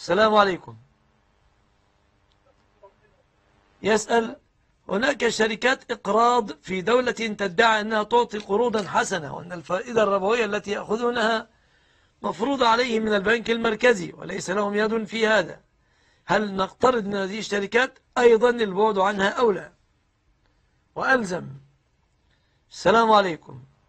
السلام عليكم. يسأل: هناك شركات إقراض في دولة تدعي أنها تعطي قروضا حسنة، وأن الفائدة الربوية التي يأخذونها مفروض عليهم من البنك المركزي وليس لهم يد في هذا. هل نقترض من هذه الشركات؟ أيضا البعد عنها أولى وألزم. السلام عليكم.